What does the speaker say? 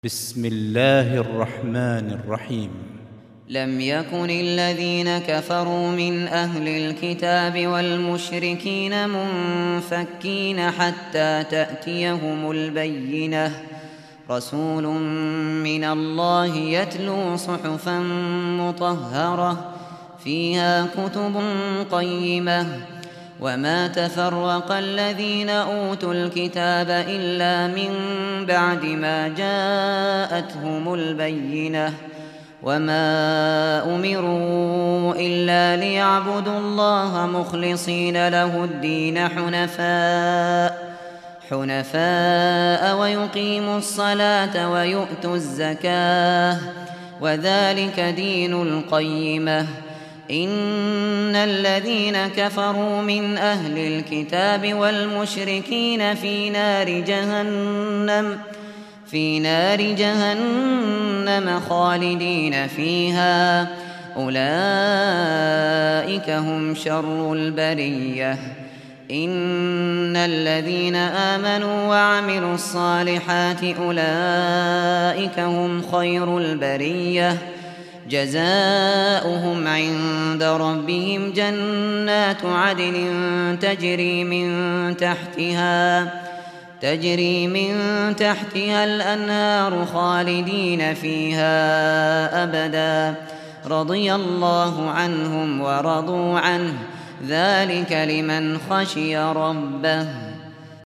بسم الله الرحمن الرحيم. لم يكن الذين كفروا من أهل الكتاب والمشركين منفكين حتى تأتيهم البينة. رسول من الله يتلو صحفا مطهرة فيها كتب قيمة وما تفرق الذين أوتوا الكتاب إلا من بعد ما جاءتهم البينة وما أمروا إلا ليعبدوا الله مخلصين له الدين حنفاء ويقيموا الصلاة ويؤتوا الزكاة وذلك دين القيمة. إن الذين كفروا من أهل الكتاب والمشركين في نار جهنم خالدين فيها أولئك هم شر البرية. إن الذين آمنوا وعملوا الصالحات أولئك هم خير البرية. جزاؤهم عند ربهم جنات عدن تجري من تحتها الأنهار خالدين فيها أبدا. رضي الله عنهم ورضوا عنه ذلك لمن خشي ربه.